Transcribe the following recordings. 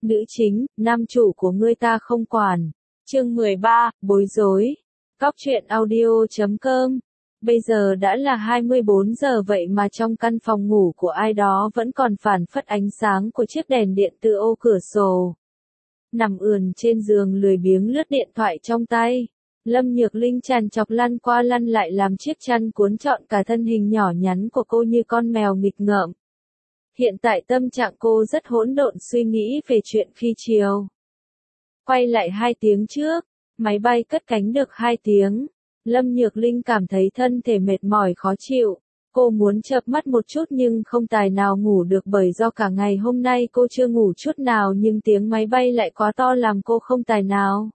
Nữ chính, nam chủ của ngươi ta không quản. Chương 13, bối rối. Cóc truyện audio.com. Bây giờ đã là 24 giờ vậy mà trong căn phòng ngủ của ai đó vẫn còn phản phất ánh sáng của chiếc đèn điện từ ô cửa sổ. Nằm ườn trên giường lười biếng lướt điện thoại trong tay. Lâm Nhược Linh tràn trọc lăn qua lăn lại làm chiếc chăn cuốn trọn cả thân hình nhỏ nhắn của cô như con mèo nghịch ngợm. Hiện tại tâm trạng cô rất hỗn độn suy nghĩ về chuyện khi chiều. Quay lại 2 tiếng trước, máy bay cất cánh được 2 tiếng. Lâm Nhược Linh cảm thấy thân thể mệt mỏi khó chịu. Cô muốn chợp mắt một chút nhưng không tài nào ngủ được bởi do cả ngày hôm nay cô chưa ngủ chút nào nhưng tiếng máy bay lại quá to làm cô không tài nào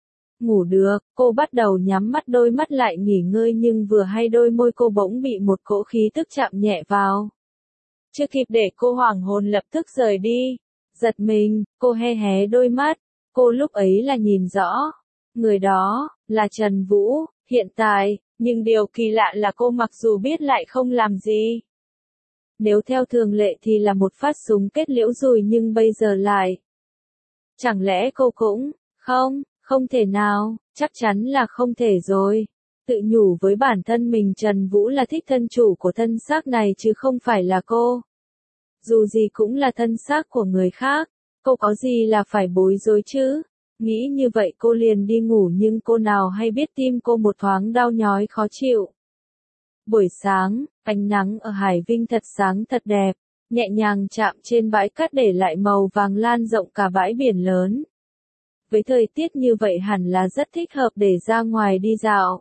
ngủ được. Cô bắt đầu nhắm mắt đôi mắt lại nghỉ ngơi nhưng vừa hay đôi môi cô bỗng bị một cỗ khí tức chạm nhẹ vào. Chưa kịp để cô hoảng hồn lập tức rời đi. Giật mình, cô hé hé đôi mắt. Cô lúc ấy là nhìn rõ. Người đó, là Trần Vũ, hiện tại, nhưng điều kỳ lạ là cô mặc dù biết lại không làm gì. Nếu theo thường lệ thì là một phát súng kết liễu rồi nhưng bây giờ lại. Chẳng lẽ cô cũng, không thể nào, chắc chắn là không thể rồi. Tự nhủ với bản thân mình Trần Vũ là thích thân chủ của thân xác này chứ không phải là cô. Dù gì cũng là thân xác của người khác, cô có gì là phải bối rối chứ? Nghĩ như vậy cô liền đi ngủ nhưng cô nào hay biết tim cô một thoáng đau nhói khó chịu. Buổi sáng, ánh nắng ở Hải Vinh thật sáng thật đẹp, nhẹ nhàng chạm trên bãi cát để lại màu vàng lan rộng cả bãi biển lớn. Với thời tiết như vậy hẳn là rất thích hợp để ra ngoài đi dạo.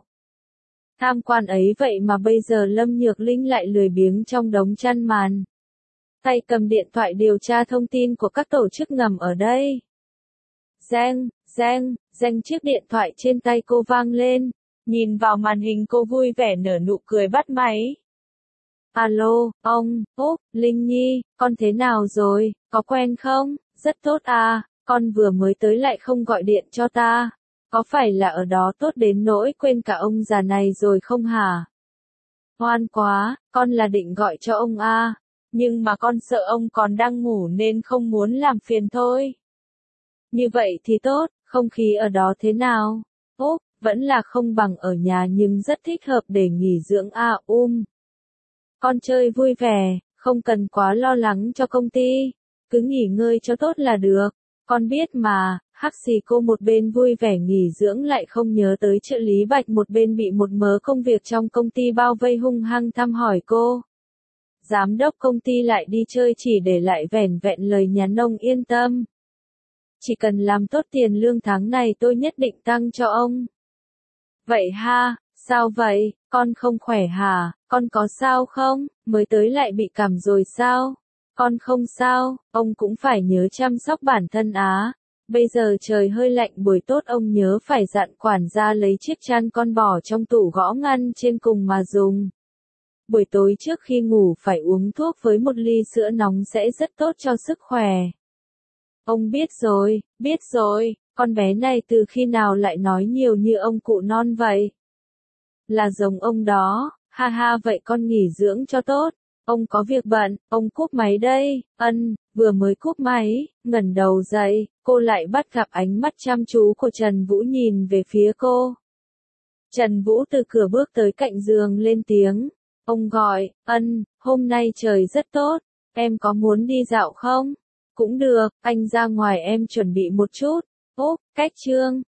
Tham quan ấy vậy mà bây giờ Lâm Nhược Linh lại lười biếng trong đống chăn màn. Tay cầm điện thoại điều tra thông tin của các tổ chức ngầm ở đây. Reng, chiếc điện thoại trên tay cô vang lên. Nhìn vào màn hình cô vui vẻ nở nụ cười bắt máy. Alo, ông, Linh Nhi, con thế nào rồi, có quen không? Rất tốt à, con vừa mới tới lại không gọi điện cho ta. Có phải là ở đó tốt đến nỗi quên cả ông già này rồi không hả? Ngoan quá, con là định gọi cho ông à. Nhưng mà con sợ ông còn đang ngủ nên không muốn làm phiền thôi. Như vậy thì tốt, không khí ở đó thế nào? Vẫn là không bằng ở nhà nhưng rất thích hợp để nghỉ dưỡng à. Con chơi vui vẻ, không cần quá lo lắng cho công ty. Cứ nghỉ ngơi cho tốt là được. Con biết mà, hắc xì cô một bên vui vẻ nghỉ dưỡng lại không nhớ tới trợ lý Bạch một bên bị một mớ công việc trong công ty bao vây hung hăng thăm hỏi cô. Giám đốc công ty lại đi chơi chỉ để lại vẻn vẹn lời nhắn ông yên tâm. Chỉ cần làm tốt tiền lương tháng này tôi nhất định tăng cho ông. Vậy ha, sao vậy, con không khỏe hả, con có sao không, mới tới lại bị cảm rồi sao? Con không sao, ông cũng phải nhớ chăm sóc bản thân á. Bây giờ trời hơi lạnh buổi tốt ông nhớ phải dặn quản gia lấy chiếc chăn con bỏ trong tủ gõ ngăn trên cùng mà dùng. Buổi tối trước khi ngủ phải uống thuốc với một ly sữa nóng sẽ rất tốt cho sức khỏe. Ông biết rồi, con bé này từ khi nào lại nói nhiều như ông cụ non vậy? Là giống ông đó, ha ha vậy con nghỉ dưỡng cho tốt. Ông có việc bận, ông cúp máy đây. Vừa mới cúp máy, ngẩng đầu dậy, cô lại bắt gặp ánh mắt chăm chú của Trần Vũ nhìn về phía cô. Trần Vũ từ cửa bước tới cạnh giường lên tiếng. Ông gọi, hôm nay trời rất tốt, em có muốn đi dạo không? Cũng được, anh ra ngoài em chuẩn bị một chút. Cách chương.